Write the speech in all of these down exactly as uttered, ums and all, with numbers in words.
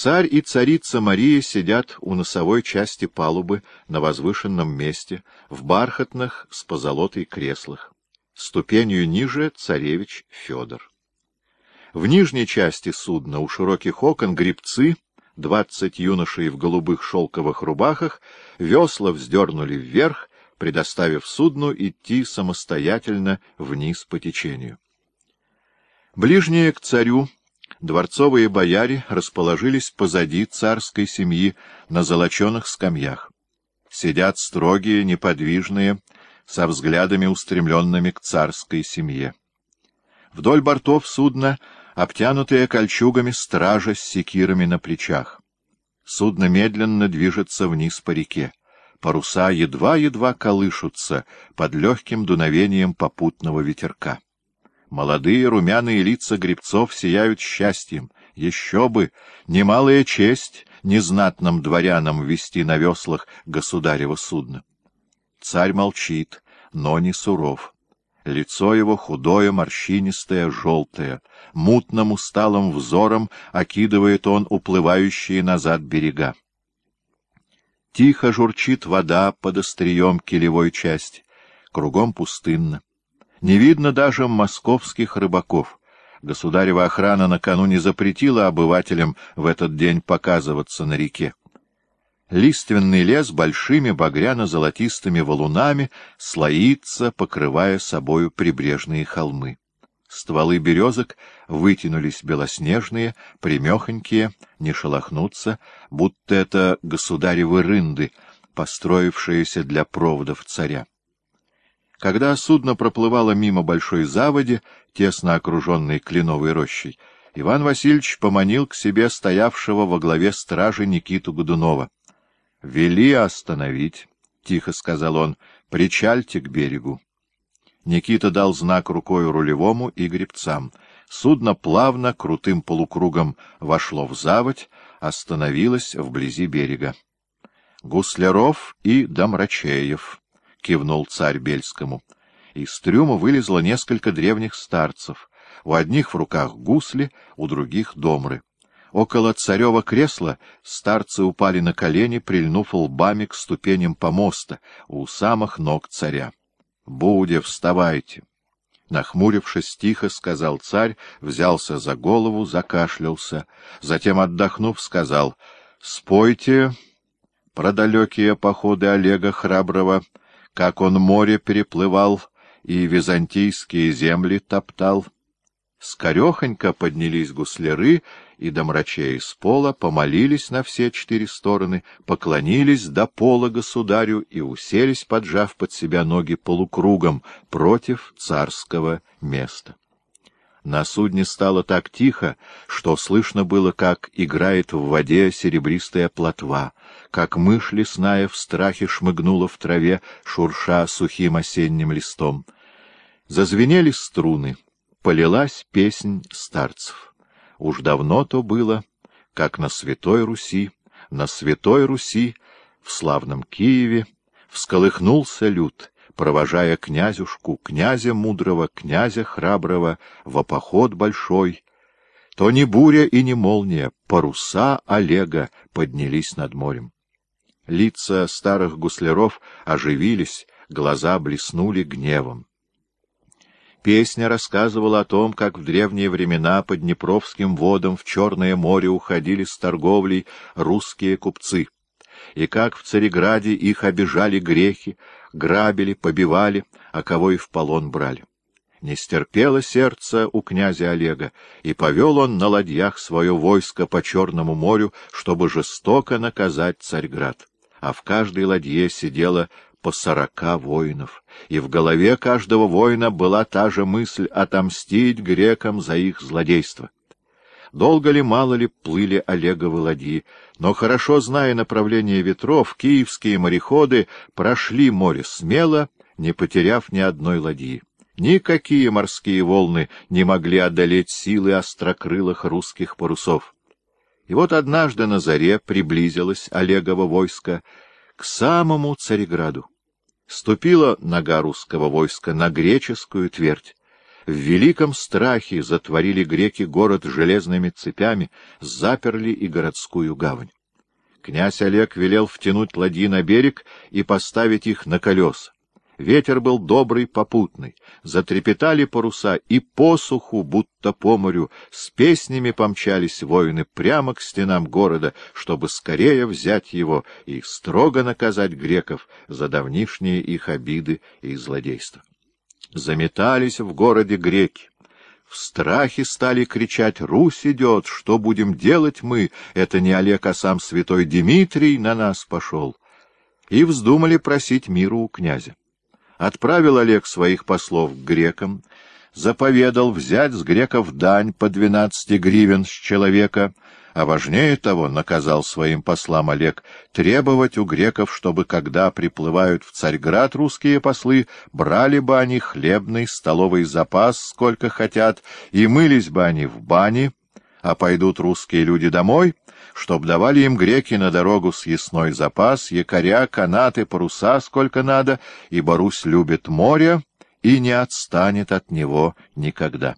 Царь и царица Мария сидят у носовой части палубы на возвышенном месте, в бархатных с позолотой креслах. Ступенью ниже царевич Федор. В нижней части судна у широких окон гребцы, двадцать юношей в голубых шелковых рубахах, весла вздернули вверх, предоставив судну идти самостоятельно вниз по течению. Ближние к царю дворцовые бояре расположились позади царской семьи на золоченых скамьях. Сидят строгие, неподвижные, со взглядами устремленными к царской семье. Вдоль бортов судна обтянутые кольчугами стража с секирами на плечах. Судно медленно движется вниз по реке. Паруса едва-едва колышутся под легким дуновением попутного ветерка. Молодые румяные лица гребцов сияют счастьем. Еще бы! Немалая честь незнатным дворянам вести на веслах государево судно. Царь молчит, но не суров. Лицо его худое, морщинистое, желтое. Мутным усталым взором окидывает он уплывающие назад берега. Тихо журчит вода под острием килевой части. Кругом пустынно. Не видно даже московских рыбаков. Государева охрана накануне запретила обывателям в этот день показываться на реке. Лиственный лес большими багряно-золотистыми валунами слоится, покрывая собою прибрежные холмы. Стволы березок вытянулись белоснежные, примехонькие, не шелохнутся, будто это государевы рынды, построившиеся для проводов царя. Когда судно проплывало мимо большой заводи, тесно окруженной кленовой рощей, Иван Васильевич поманил к себе стоявшего во главе стражи Никиту Годунова. — Вели остановить, — тихо сказал он, — причальте к берегу. Никита дал знак рукою рулевому и гребцам. Судно плавно, крутым полукругом вошло в заводь, остановилось вблизи берега. — Гусляров и Домрачеев, — кивнул царь Бельскому. Из трюма вылезло несколько древних старцев. У одних в руках гусли, у других — домры. Около царева кресла старцы упали на колени, прильнув лбами к ступеням помоста, у самых ног царя. — Буде, вставайте! Нахмурившись тихо, сказал царь, взялся за голову, закашлялся. Затем, отдохнув, сказал: — Спойте про далекие походы Олега Храброго, как он море переплывал и византийские земли топтал. Скорехонько поднялись гусляры и домрачеи с пола, помолились на все четыре стороны, поклонились до пола государю и уселись, поджав под себя ноги полукругом против царского места. На судне стало так тихо, что слышно было, как играет в воде серебристая плотва, как мышь лесная в страхе шмыгнула в траве, шурша сухим осенним листом. Зазвенели струны, полилась песнь старцев. Уж давно то было, как на Святой Руси, на Святой Руси, в славном Киеве, всколыхнулся люд, провожая князюшку, князя мудрого, князя храброго, во поход большой. То не буря и не молния, паруса Олега поднялись над морем. Лица старых гусляров оживились, глаза блеснули гневом. Песня рассказывала о том, как в древние времена по Днепровским водам в Черное море уходили с торговлей русские купцы, и как в Цареграде их обижали грехи, грабили, побивали, а кого и в полон брали. Не стерпело сердце у князя Олега, и повел он на ладьях свое войско по Черному морю, чтобы жестоко наказать Царьград. А в каждой ладье сидело по сорока воинов, и в голове каждого воина была та же мысль — отомстить грекам за их злодейство. Долго ли, мало ли плыли Олеговы ладьи, но, хорошо зная направление ветров, киевские мореходы прошли море смело, не потеряв ни одной ладьи. Никакие морские волны не могли одолеть силы острокрылых русских парусов. И вот однажды на заре приблизилось Олегово войско к самому Цареграду. Ступила нога русского войска на греческую твердь. В великом страхе затворили греки город железными цепями, заперли и городскую гавань. Князь Олег велел втянуть ладьи на берег и поставить их на колеса. Ветер был добрый, попутный, затрепетали паруса, и по суху, будто по морю, с песнями помчались воины прямо к стенам города, чтобы скорее взять его и строго наказать греков за давнишние их обиды и злодейства. Заметались в городе греки. В страхе стали кричать: «Русь идет! Что будем делать мы? Это не Олег, а сам святой Дмитрий на нас пошел!» И вздумали просить миру у князя. Отправил Олег своих послов к грекам, заповедал взять с греков дань по двенадцати гривен с человека, а важнее того, наказал своим послам Олег требовать у греков, чтобы, когда приплывают в Царьград русские послы, брали бы они хлебный столовый запас, сколько хотят, и мылись бы они в бане, а пойдут русские люди домой, чтоб давали им греки на дорогу съестной запас, якоря, канаты, паруса, сколько надо, ибо Русь любит море и не отстанет от него никогда.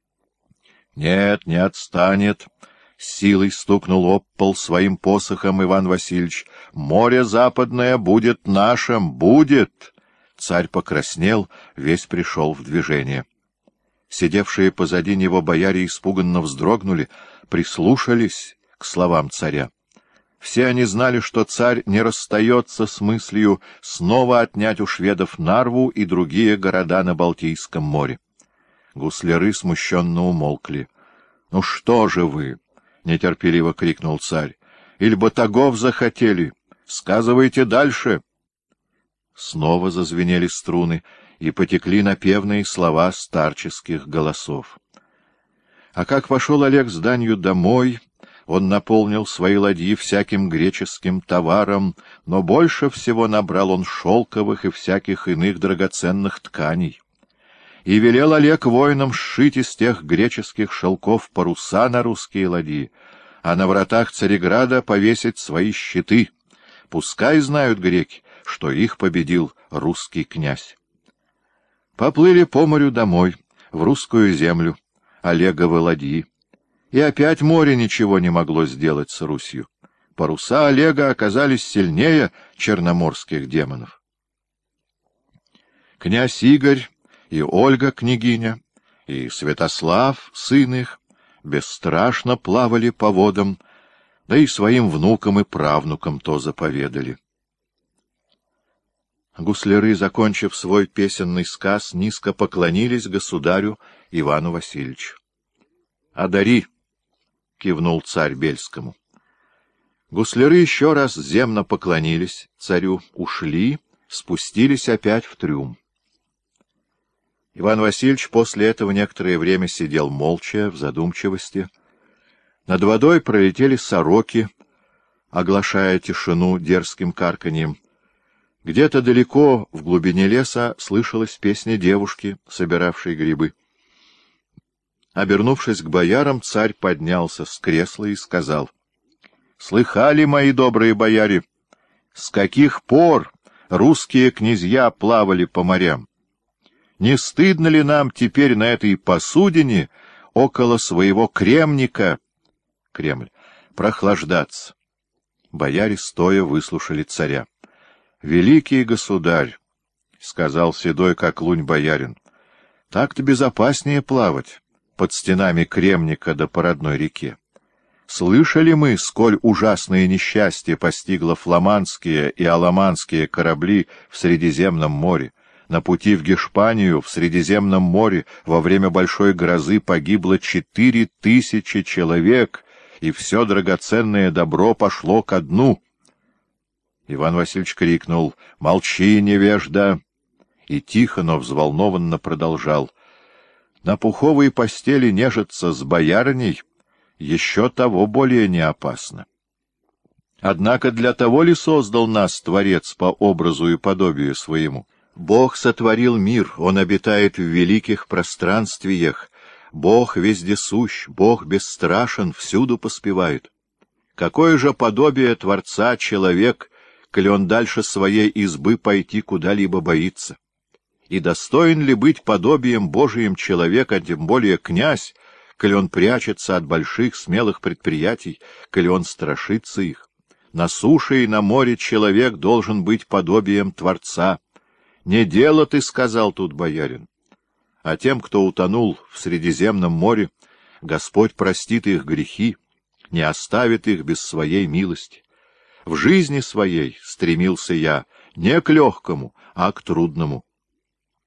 Нет, не отстанет. Силой стукнул об пол своим посохом Иван Васильевич. Море западное будет нашим, будет! Царь покраснел, весь пришел в движение. Сидевшие позади него бояре испуганно вздрогнули, прислушались к словам царя. Все они знали, что царь не расстается с мыслью снова отнять у шведов Нарву и другие города на Балтийском море. Гусляры смущенно умолкли. — Ну что же вы? — нетерпеливо крикнул царь. — Иль батагов захотели? Сказывайте дальше. Снова зазвенели струны, и потекли напевные слова старческих голосов. А как пошел Олег с данью домой, он наполнил свои ладьи всяким греческим товаром, но больше всего набрал он шелковых и всяких иных драгоценных тканей. И велел Олег воинам сшить из тех греческих шелков паруса на русские ладьи, а на вратах Цареграда повесить свои щиты. Пускай знают греки, что их победил русский князь. Поплыли по морю домой, в русскую землю, Олеговы ладьи. И опять море ничего не могло сделать с Русью. Паруса Олега оказались сильнее черноморских демонов. Князь Игорь и Ольга, княгиня, и Святослав, сын их, бесстрашно плавали по водам, да и своим внукам и правнукам то заповедали. Гусляры, закончив свой песенный сказ, низко поклонились государю Ивану Васильевичу. — Одари! — кивнул царь Бельскому. Гусляры еще раз земно поклонились царю, ушли, спустились опять в трюм. Иван Васильевич после этого некоторое время сидел молча, в задумчивости. Над водой пролетели сороки, оглашая тишину дерзким карканьем. Где-то далеко, в глубине леса, слышалась песня девушки, собиравшей грибы. Обернувшись к боярам, царь поднялся с кресла и сказал: — Слыхали, мои добрые бояре, с каких пор русские князья плавали по морям? Не стыдно ли нам теперь на этой посудине около своего кремника, Кремль, прохлаждаться? Бояре стоя выслушали царя. — Великий государь, — сказал седой, как лунь боярин, — так-то безопаснее плавать под стенами Кремника да по родной реке. Слышали мы, сколь ужасное несчастье постигло фламандские и аламанские корабли в Средиземном море. На пути в Гешпанию в Средиземном море во время большой грозы погибло четыре тысячи человек, и все драгоценное добро пошло ко дну. Иван Васильевич крикнул: — Молчи, невежда! И тихо, но взволнованно продолжал: — На пуховой постели нежиться с боярыней еще того более не опасно. Однако для того ли создал нас Творец по образу и подобию своему? Бог сотворил мир, Он обитает в великих пространствиях, Бог вездесущ, Бог бесстрашен, всюду поспевает. Какое же подобие Творца человек, коли он дальше своей избы пойти куда-либо боится? И достоин ли быть подобием Божиим человека, а тем более князь, коли он прячется от больших смелых предприятий, коли он страшится их? На суше и на море человек должен быть подобием Творца. Не дело, ты сказал тут, боярин. А тем, кто утонул в Средиземном море, Господь простит их грехи, не оставит их без своей милости. В жизни своей стремился я не к легкому, а к трудному.